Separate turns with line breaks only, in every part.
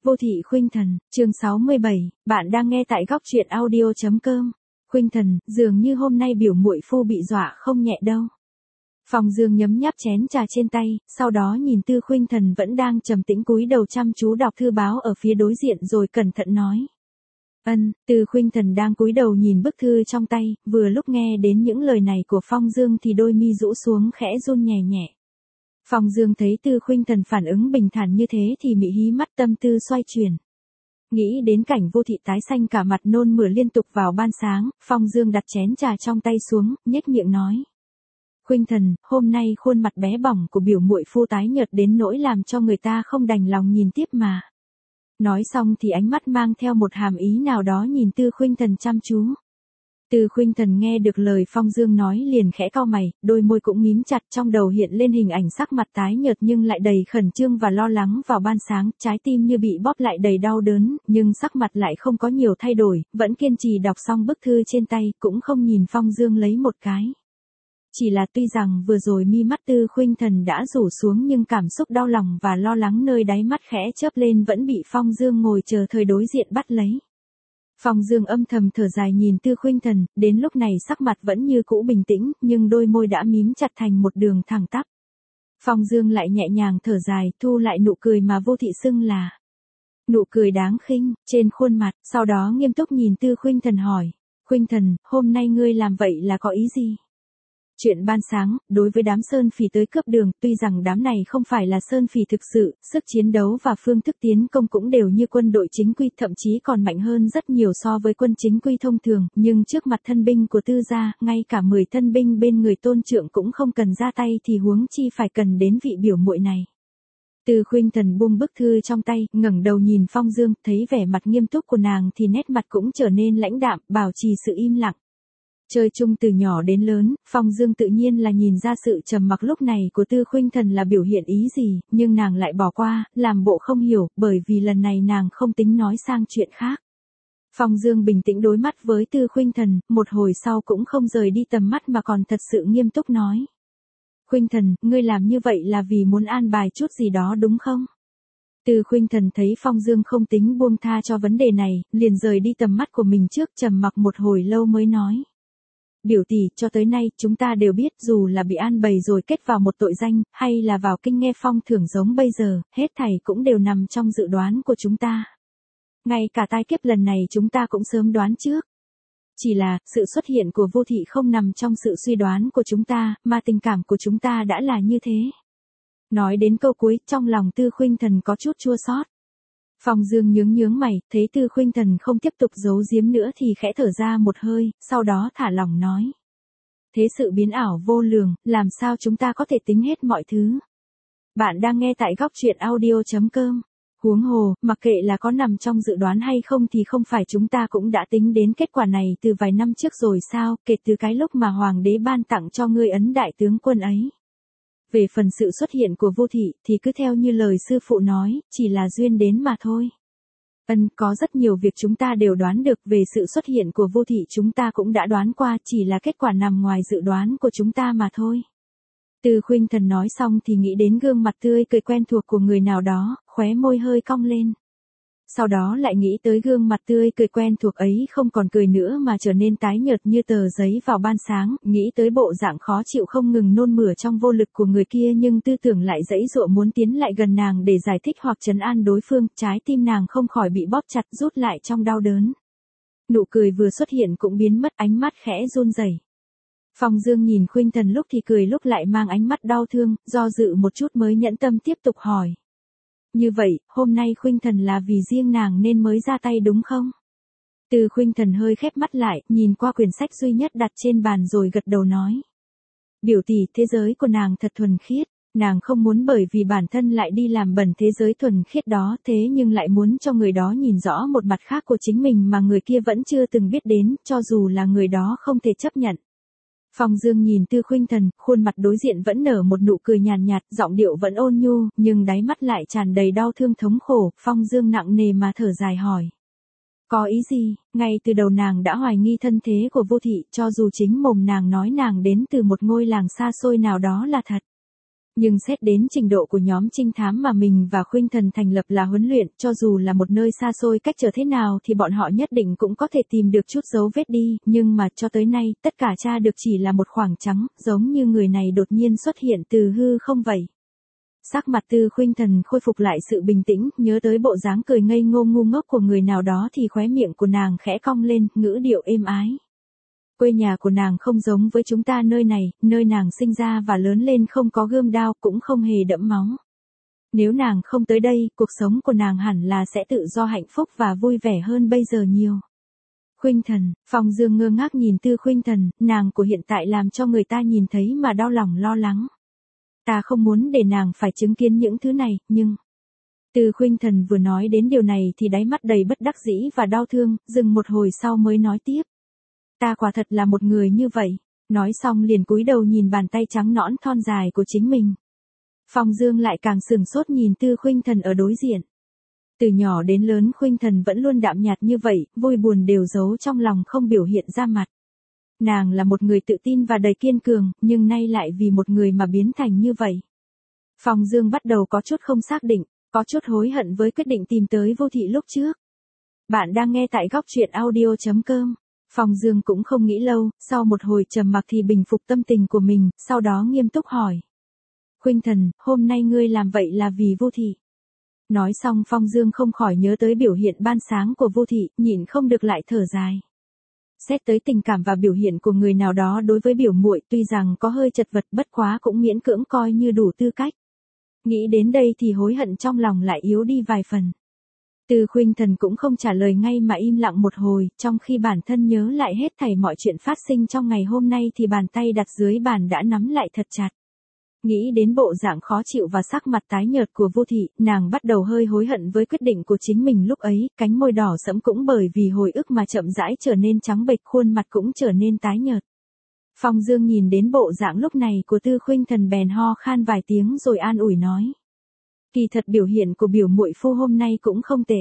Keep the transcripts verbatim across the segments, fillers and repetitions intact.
Vô thị khuynh thần, chương sáu mươi bảy, bạn đang nghe tại góc truyện audio chấm com. Khuynh thần, dường như hôm nay biểu muội phu bị dọa không nhẹ đâu. Phong Dương nhấm nháp chén trà trên tay, sau đó nhìn Tư Khuynh Thần vẫn đang trầm tĩnh cúi đầu chăm chú đọc thư báo ở phía đối diện rồi cẩn thận nói. Ân, Tư Khuynh Thần đang cúi đầu nhìn bức thư trong tay, vừa lúc nghe đến những lời này của Phong Dương thì đôi mi rũ xuống khẽ run nhẹ nhẹ. Phong Dương thấy Tư Khuynh Thần phản ứng bình thản như thế thì mị hí mắt, tâm tư xoay chuyển. Nghĩ đến cảnh Vô thị tái xanh cả mặt nôn mửa liên tục vào ban sáng, Phong Dương đặt chén trà trong tay xuống, nhếch miệng nói. Khuynh Thần, hôm nay khuôn mặt bé bỏng của biểu muội phu tái nhợt đến nỗi làm cho người ta không đành lòng nhìn tiếp mà. Nói xong thì ánh mắt mang theo một hàm ý nào đó nhìn Tư Khuynh Thần chăm chú. Tư Khuynh Thần nghe được lời Phong Dương nói liền khẽ cau mày, đôi môi cũng mím chặt, trong đầu hiện lên hình ảnh sắc mặt tái nhợt nhưng lại đầy khẩn trương và lo lắng vào ban sáng, trái tim như bị bóp lại đầy đau đớn, nhưng sắc mặt lại không có nhiều thay đổi, vẫn kiên trì đọc xong bức thư trên tay, cũng không nhìn Phong Dương lấy một cái. Chỉ là tuy rằng vừa rồi mi mắt Tư Khuynh Thần đã rủ xuống nhưng cảm xúc đau lòng và lo lắng nơi đáy mắt khẽ chớp lên vẫn bị Phong Dương ngồi chờ thời đối diện bắt lấy. Phong Dương âm thầm thở dài nhìn Tư Khuynh Thần, đến lúc này sắc mặt vẫn như cũ bình tĩnh, nhưng đôi môi đã mím chặt thành một đường thẳng tắp. Phong Dương lại nhẹ nhàng thở dài, thu lại nụ cười mà Vô thị xưng là nụ cười đáng khinh, trên khuôn mặt, sau đó nghiêm túc nhìn Tư Khuynh Thần hỏi, Khuynh Thần, hôm nay ngươi làm vậy là có ý gì? Chuyện ban sáng, đối với đám sơn phỉ tới cướp đường, tuy rằng đám này không phải là sơn phỉ thực sự, sức chiến đấu và phương thức tiến công cũng đều như quân đội chính quy, thậm chí còn mạnh hơn rất nhiều so với quân chính quy thông thường, nhưng trước mặt thân binh của Tư gia, ngay cả mười thân binh bên người Tôn Trượng cũng không cần ra tay thì huống chi phải cần đến vị biểu muội này. Tư Khuynh Thần buông bức thư trong tay, ngẩng đầu nhìn Phong Dương, thấy vẻ mặt nghiêm túc của nàng thì nét mặt cũng trở nên lãnh đạm, bảo trì sự im lặng. Chơi chung từ nhỏ đến lớn, Phong Dương tự nhiên là nhìn ra sự trầm mặc lúc này của Tư Khuynh Thần là biểu hiện ý gì, nhưng nàng lại bỏ qua, làm bộ không hiểu, bởi vì lần này nàng không tính nói sang chuyện khác. Phong Dương bình tĩnh đối mắt với Tư Khuynh Thần, một hồi sau cũng không rời đi tầm mắt mà còn thật sự nghiêm túc nói. Khuynh Thần, ngươi làm như vậy là vì muốn an bài chút gì đó đúng không? Tư Khuynh Thần thấy Phong Dương không tính buông tha cho vấn đề này, liền rời đi tầm mắt của mình trước, trầm mặc một hồi lâu mới nói. Biểu tỷ, cho tới nay, chúng ta đều biết dù là bị an bày rồi kết vào một tội danh, hay là vào kinh nghe phong thưởng giống bây giờ, hết thảy cũng đều nằm trong dự đoán của chúng ta. Ngay cả tai kiếp lần này chúng ta cũng sớm đoán trước. Chỉ là, sự xuất hiện của Vô thị không nằm trong sự suy đoán của chúng ta, mà tình cảm của chúng ta đã là như thế. Nói đến câu cuối, trong lòng Tư Khuynh Thần có chút chua xót. Phong Dương nhướng nhướng mày, thấy Tư Khuynh Thần không tiếp tục giấu giếm nữa thì khẽ thở ra một hơi, sau đó thả lỏng nói. Thế sự biến ảo vô lường, làm sao chúng ta có thể tính hết mọi thứ? Bạn đang nghe tại góc truyện audio chấm com. Huống hồ, mặc kệ là có nằm trong dự đoán hay không thì không phải chúng ta cũng đã tính đến kết quả này từ vài năm trước rồi sao, kể từ cái lúc mà Hoàng đế ban tặng cho ngươi ấn đại tướng quân ấy. Về phần sự xuất hiện của Vô thị thì cứ theo như lời sư phụ nói, chỉ là duyên đến mà thôi. Ân, có rất nhiều việc chúng ta đều đoán được, về sự xuất hiện của Vô thị chúng ta cũng đã đoán qua, chỉ là kết quả nằm ngoài dự đoán của chúng ta mà thôi. Tư Khuynh Thần nói xong thì nghĩ đến gương mặt tươi cười quen thuộc của người nào đó, khóe môi hơi cong lên. Sau đó lại nghĩ tới gương mặt tươi cười quen thuộc ấy không còn cười nữa mà trở nên tái nhợt như tờ giấy vào ban sáng, nghĩ tới bộ dạng khó chịu không ngừng nôn mửa trong vô lực của người kia nhưng tư tưởng lại dãy dụa muốn tiến lại gần nàng để giải thích hoặc trấn an đối phương, trái tim nàng không khỏi bị bóp chặt rút lại trong đau đớn. Nụ cười vừa xuất hiện cũng biến mất, ánh mắt khẽ run rẩy. Phong Dương nhìn Khuynh Thần lúc thì cười lúc lại mang ánh mắt đau thương, do dự một chút mới nhẫn tâm tiếp tục hỏi. Như vậy, hôm nay Khuynh Thần là vì riêng nàng nên mới ra tay đúng không? Tư Khuynh Thần hơi khép mắt lại, nhìn qua quyển sách duy nhất đặt trên bàn rồi gật đầu nói. Biểu tỷ, thế giới của nàng thật thuần khiết, nàng không muốn bởi vì bản thân lại đi làm bẩn thế giới thuần khiết đó, thế nhưng lại muốn cho người đó nhìn rõ một mặt khác của chính mình mà người kia vẫn chưa từng biết đến, cho dù là người đó không thể chấp nhận. Phong Dương nhìn Tư Khuynh Thần, khuôn mặt đối diện vẫn nở một nụ cười nhàn nhạt, giọng điệu vẫn ôn nhu, nhưng đáy mắt lại tràn đầy đau thương thống khổ. Phong Dương nặng nề mà thở dài hỏi. Có ý gì? Ngay từ đầu nàng đã hoài nghi thân thế của Vô thị, cho dù chính mồm nàng nói nàng đến từ một ngôi làng xa xôi nào đó là thật. Nhưng xét đến trình độ của nhóm trinh thám mà mình và Khuynh Thần thành lập là huấn luyện, cho dù là một nơi xa xôi cách trở thế nào thì bọn họ nhất định cũng có thể tìm được chút dấu vết đi, nhưng mà cho tới nay, tất cả tra được chỉ là một khoảng trắng, giống như người này đột nhiên xuất hiện từ hư không vậy. Sắc mặt Tư Khuynh Thần khôi phục lại sự bình tĩnh, nhớ tới bộ dáng cười ngây ngô ngu ngốc của người nào đó thì khóe miệng của nàng khẽ cong lên, ngữ điệu êm ái. Quê nhà của nàng không giống với chúng ta nơi này, nơi nàng sinh ra và lớn lên không có gươm đao, cũng không hề đẫm máu. Nếu nàng không tới đây, cuộc sống của nàng hẳn là sẽ tự do hạnh phúc và vui vẻ hơn bây giờ nhiều. Khuynh Thần, Phong Dương ngơ ngác nhìn Tư Khuynh Thần, nàng của hiện tại làm cho người ta nhìn thấy mà đau lòng lo lắng. Ta không muốn để nàng phải chứng kiến những thứ này, nhưng... Tư Khuynh Thần vừa nói đến điều này thì đáy mắt đầy bất đắc dĩ và đau thương, dừng một hồi sau mới nói tiếp. Ta quả thật là một người như vậy. Nói xong liền cúi đầu nhìn bàn tay trắng nõn thon dài của chính mình. Phong Dương lại càng sửng sốt nhìn Tư Khuynh Thần ở đối diện. Từ nhỏ đến lớn Khuynh Thần vẫn luôn đạm nhạt như vậy, vui buồn đều giấu trong lòng không biểu hiện ra mặt. Nàng là một người tự tin và đầy kiên cường, nhưng nay lại vì một người mà biến thành như vậy. Phong Dương bắt đầu có chút không xác định, có chút hối hận với quyết định tìm tới Vô Thị lúc trước. Bạn đang nghe tại góc truyện audio chấm com. Phong Dương cũng không nghĩ lâu, sau một hồi trầm mặc thì bình phục tâm tình của mình, sau đó nghiêm túc hỏi. Khuynh Thần, hôm nay ngươi làm vậy là vì Vô Thị. Nói xong Phong Dương không khỏi nhớ tới biểu hiện ban sáng của Vô Thị, nhịn không được lại thở dài. Xét tới tình cảm và biểu hiện của người nào đó đối với biểu muội, tuy rằng có hơi chật vật bất quá cũng miễn cưỡng coi như đủ tư cách. Nghĩ đến đây thì hối hận trong lòng lại yếu đi vài phần. Tư Khuynh Thần cũng không trả lời ngay mà im lặng một hồi, trong khi bản thân nhớ lại hết thảy mọi chuyện phát sinh trong ngày hôm nay thì bàn tay đặt dưới bàn đã nắm lại thật chặt. Nghĩ đến bộ dạng khó chịu và sắc mặt tái nhợt của Vô Thị, nàng bắt đầu hơi hối hận với quyết định của chính mình lúc ấy, cánh môi đỏ sẫm cũng bởi vì hồi ức mà chậm rãi trở nên trắng bệch, khuôn mặt cũng trở nên tái nhợt. Phong Dương nhìn đến bộ dạng lúc này của Tư Khuynh Thần bèn ho khan vài tiếng rồi an ủi nói. Kỳ thật biểu hiện của biểu muội phu hôm nay cũng không tệ.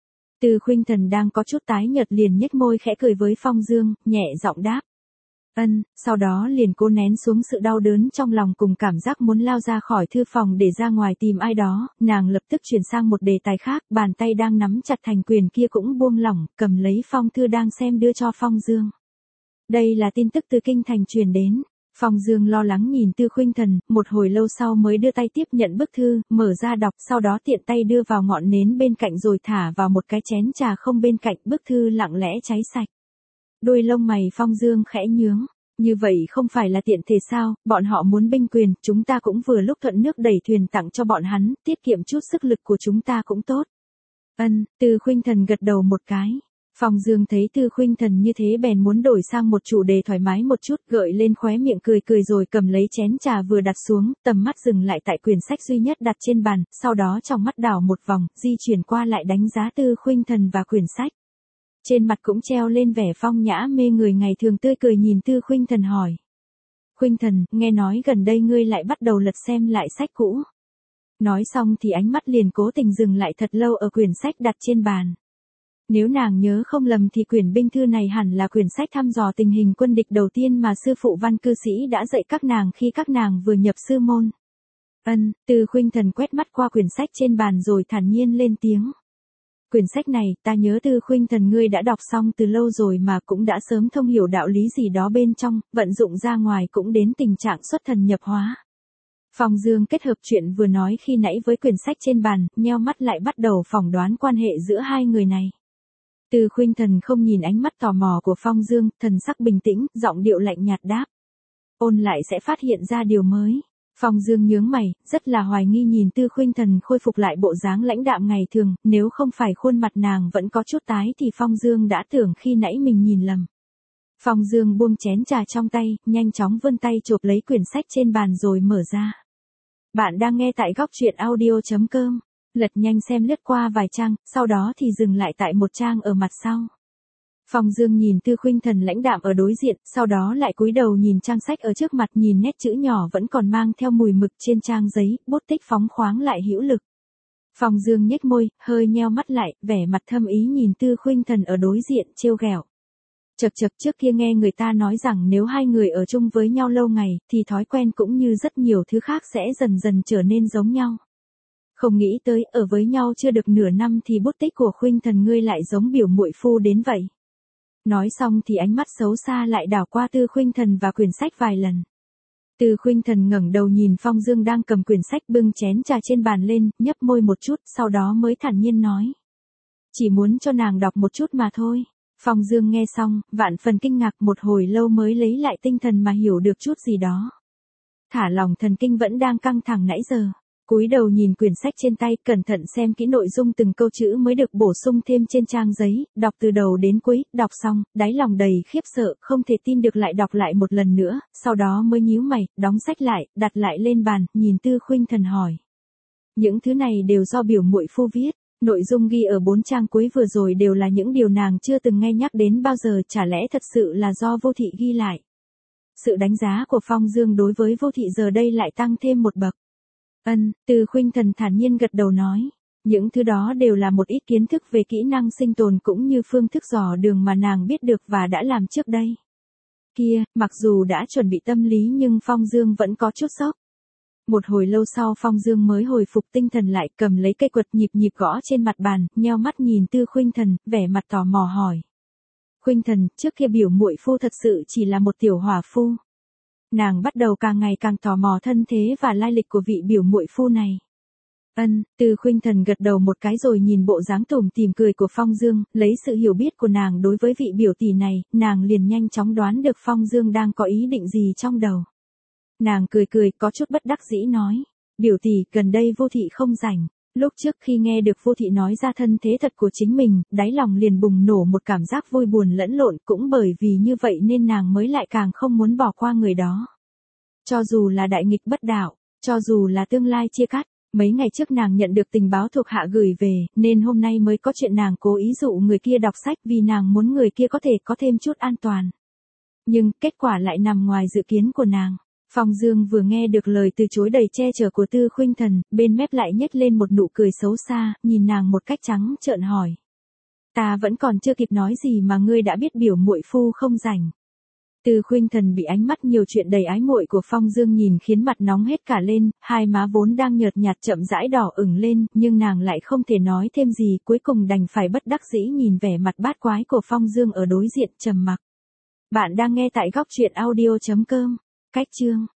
Tư Khuynh Thần đang có chút tái nhợt liền nhếch môi khẽ cười với Phong Dương, nhẹ giọng đáp. Ân, sau đó liền cố nén xuống sự đau đớn trong lòng cùng cảm giác muốn lao ra khỏi thư phòng để ra ngoài tìm ai đó, nàng lập tức chuyển sang một đề tài khác, bàn tay đang nắm chặt thành quyền kia cũng buông lỏng, cầm lấy phong thư đang xem đưa cho Phong Dương. Đây là tin tức từ kinh thành truyền đến. Phong Dương lo lắng nhìn Tư Khuynh Thần, một hồi lâu sau mới đưa tay tiếp nhận bức thư, mở ra đọc, sau đó tiện tay đưa vào ngọn nến bên cạnh rồi thả vào một cái chén trà không bên cạnh, bức thư lặng lẽ cháy sạch. Đôi lông mày Phong Dương khẽ nhướng, như vậy không phải là tiện thể sao, bọn họ muốn binh quyền, chúng ta cũng vừa lúc thuận nước đẩy thuyền tặng cho bọn hắn, tiết kiệm chút sức lực của chúng ta cũng tốt. Ân, Tư Khuynh Thần gật đầu một cái. Phong Dương thấy Tư Khuynh Thần như thế bèn muốn đổi sang một chủ đề thoải mái một chút, gợi lên khóe miệng cười cười rồi cầm lấy chén trà vừa đặt xuống, tầm mắt dừng lại tại quyển sách duy nhất đặt trên bàn, sau đó trong mắt đảo một vòng, di chuyển qua lại đánh giá Tư Khuynh Thần và quyển sách. Trên mặt cũng treo lên vẻ phong nhã mê người ngày thường tươi cười nhìn Tư Khuynh Thần hỏi. Khuynh Thần, nghe nói gần đây ngươi lại bắt đầu lật xem lại sách cũ. Nói xong thì ánh mắt liền cố tình dừng lại thật lâu ở quyển sách đặt trên bàn. Nếu nàng nhớ không lầm thì quyển binh thư này hẳn là quyển sách thăm dò tình hình quân địch đầu tiên mà sư phụ Văn cư sĩ đã dạy các nàng khi các nàng vừa nhập sư môn. Ân, Tư Khuynh Thần quét mắt qua quyển sách trên bàn rồi thản nhiên lên tiếng. Quyển sách này, ta nhớ Tư Khuynh Thần ngươi đã đọc xong từ lâu rồi mà cũng đã sớm thông hiểu đạo lý gì đó bên trong, vận dụng ra ngoài cũng đến tình trạng xuất thần nhập hóa. Phong Dương kết hợp chuyện vừa nói khi nãy với quyển sách trên bàn, nheo mắt lại bắt đầu phỏng đoán quan hệ giữa hai người này. Tư Khuynh Thần không nhìn ánh mắt tò mò của Phong Dương, thần sắc bình tĩnh, giọng điệu lạnh nhạt đáp. Ôn lại sẽ phát hiện ra điều mới. Phong Dương nhướng mày, rất là hoài nghi nhìn Tư Khuynh Thần khôi phục lại bộ dáng lãnh đạm ngày thường, nếu không phải khuôn mặt nàng vẫn có chút tái thì Phong Dương đã tưởng khi nãy mình nhìn lầm. Phong Dương buông chén trà trong tay, nhanh chóng vươn tay chộp lấy quyển sách trên bàn rồi mở ra. Bạn đang nghe tại góc truyện audio chấm com. Lật nhanh xem lướt qua vài trang, sau đó thì dừng lại tại một trang ở mặt sau. Phong Dương nhìn Tư Khuynh Thần lãnh đạm ở đối diện, sau đó lại cúi đầu nhìn trang sách ở trước mặt, nhìn nét chữ nhỏ vẫn còn mang theo mùi mực trên trang giấy, bút tích phóng khoáng lại hữu lực. Phong Dương nhếch môi, hơi nheo mắt lại, vẻ mặt thâm ý nhìn Tư Khuynh Thần ở đối diện, trêu ghẹo. Chật chật, trước kia nghe người ta nói rằng nếu hai người ở chung với nhau lâu ngày, thì thói quen cũng như rất nhiều thứ khác sẽ dần dần trở nên giống nhau. Không nghĩ tới, ở với nhau chưa được nửa năm thì bút tích của Khuynh Thần ngươi lại giống biểu muội phu đến vậy. Nói xong thì ánh mắt xấu xa lại đảo qua Tư Khuynh Thần và quyển sách vài lần. Tư Khuynh Thần ngẩng đầu nhìn Phong Dương đang cầm quyển sách bưng chén trà trên bàn lên, nhấp môi một chút, sau đó mới thản nhiên nói. Chỉ muốn cho nàng đọc một chút mà thôi. Phong Dương nghe xong, vạn phần kinh ngạc, một hồi lâu mới lấy lại tinh thần mà hiểu được chút gì đó. Thả lỏng thần kinh vẫn đang căng thẳng nãy giờ. Cúi đầu nhìn quyển sách trên tay, cẩn thận xem kỹ nội dung từng câu chữ mới được bổ sung thêm trên trang giấy, đọc từ đầu đến cuối, đọc xong, đáy lòng đầy khiếp sợ, không thể tin được lại đọc lại một lần nữa, sau đó mới nhíu mày, đóng sách lại, đặt lại lên bàn, nhìn Tư Khuynh Thần hỏi. Những thứ này đều do biểu muội phu viết, nội dung ghi ở bốn trang cuối vừa rồi đều là những điều nàng chưa từng nghe nhắc đến bao giờ, chả lẽ thật sự là do Vô Thị ghi lại. Sự đánh giá của Phong Dương đối với Vô Thị giờ đây lại tăng thêm một bậc. Ân, Tư Khuynh Thần thản nhiên gật đầu nói. Những thứ đó đều là một ít kiến thức về kỹ năng sinh tồn cũng như phương thức dò đường mà nàng biết được và đã làm trước đây. Kia, mặc dù đã chuẩn bị tâm lý nhưng Phong Dương vẫn có chút sốc. Một hồi lâu sau Phong Dương mới hồi phục tinh thần lại, cầm lấy cây quật nhịp nhịp gõ trên mặt bàn, nheo mắt nhìn Tư Khuynh Thần, vẻ mặt tò mò hỏi. Khuynh Thần, trước kia biểu muội phu thật sự chỉ là một tiểu hỏa phu. Nàng bắt đầu càng ngày càng tò mò thân thế và lai lịch của vị biểu muội phu này. Ân, Tư Khuynh Thần gật đầu một cái rồi nhìn bộ dáng tủm tỉm cười của Phong Dương, lấy sự hiểu biết của nàng đối với vị biểu tỷ này, nàng liền nhanh chóng đoán được Phong Dương đang có ý định gì trong đầu. Nàng cười cười, có chút bất đắc dĩ nói, biểu tỷ, gần đây Vô Thị không rảnh. Lúc trước khi nghe được Vô Thị nói ra thân thế thật của chính mình, đáy lòng liền bùng nổ một cảm giác vui buồn lẫn lộn, cũng bởi vì như vậy nên nàng mới lại càng không muốn bỏ qua người đó. Cho dù là đại nghịch bất đạo, cho dù là tương lai chia cắt, mấy ngày trước nàng nhận được tình báo thuộc hạ gửi về, nên hôm nay mới có chuyện nàng cố ý dụ người kia đọc sách vì nàng muốn người kia có thể có thêm chút an toàn. Nhưng, kết quả lại nằm ngoài dự kiến của nàng. Phong Dương vừa nghe được lời từ chối đầy che chở của Tư Khuynh Thần, bên mép lại nhếch lên một nụ cười xấu xa, nhìn nàng một cách trắng trợn hỏi. Ta vẫn còn chưa kịp nói gì mà ngươi đã biết biểu muội phu không rảnh. Tư Khuynh Thần bị ánh mắt nhiều chuyện đầy ái muội của Phong Dương nhìn khiến mặt nóng hết cả lên, hai má vốn đang nhợt nhạt chậm rãi đỏ ửng lên, nhưng nàng lại không thể nói thêm gì, cuối cùng đành phải bất đắc dĩ nhìn vẻ mặt bát quái của Phong Dương ở đối diện trầm mặc. Bạn đang nghe tại góc truyện audio chấm com. Cách chương